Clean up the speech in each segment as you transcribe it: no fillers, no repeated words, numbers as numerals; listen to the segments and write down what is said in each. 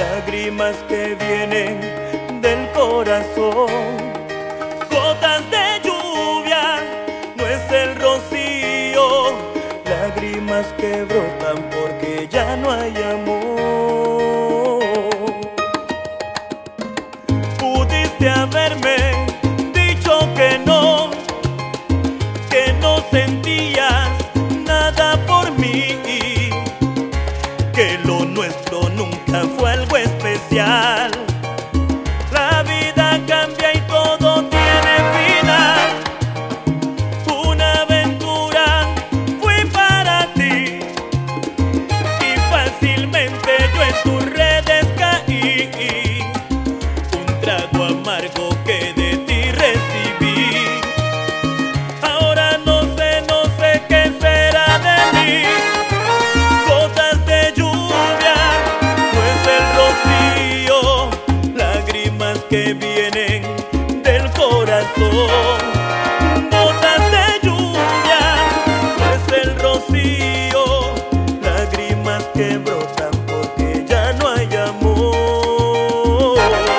lágrimas que vienen del corazón, gotas de lluvia, no es el rocío, lágrimas que brotan porque ya no hay amor. Pudiste haberme dicho que no sentías nada por mí, que lo nuestro nunca fue algo especial. La vida cambia y todo tiene final. Una aventura fui para ti y fácilmente yo en tus redes caí. Un trago amargo que de ti recibí. Ahora no sé qué será de mí. Gotas de lluvia, no es el rocío, lágrimas que vienen del corazón. Gotas de lluvia, no es el rocío, lágrimas que brotan porque ya no hay amor.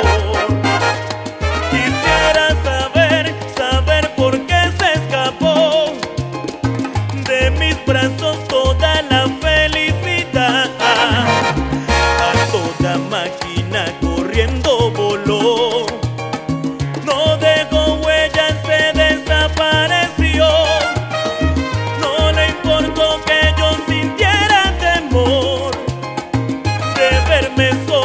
Quisiera saber por qué se escapó de mis brazos toda la felicidad. A toda máquina corriendo voló, no dejó huellas, se desapareció. No le importó que yo sintiera temor de verme solo.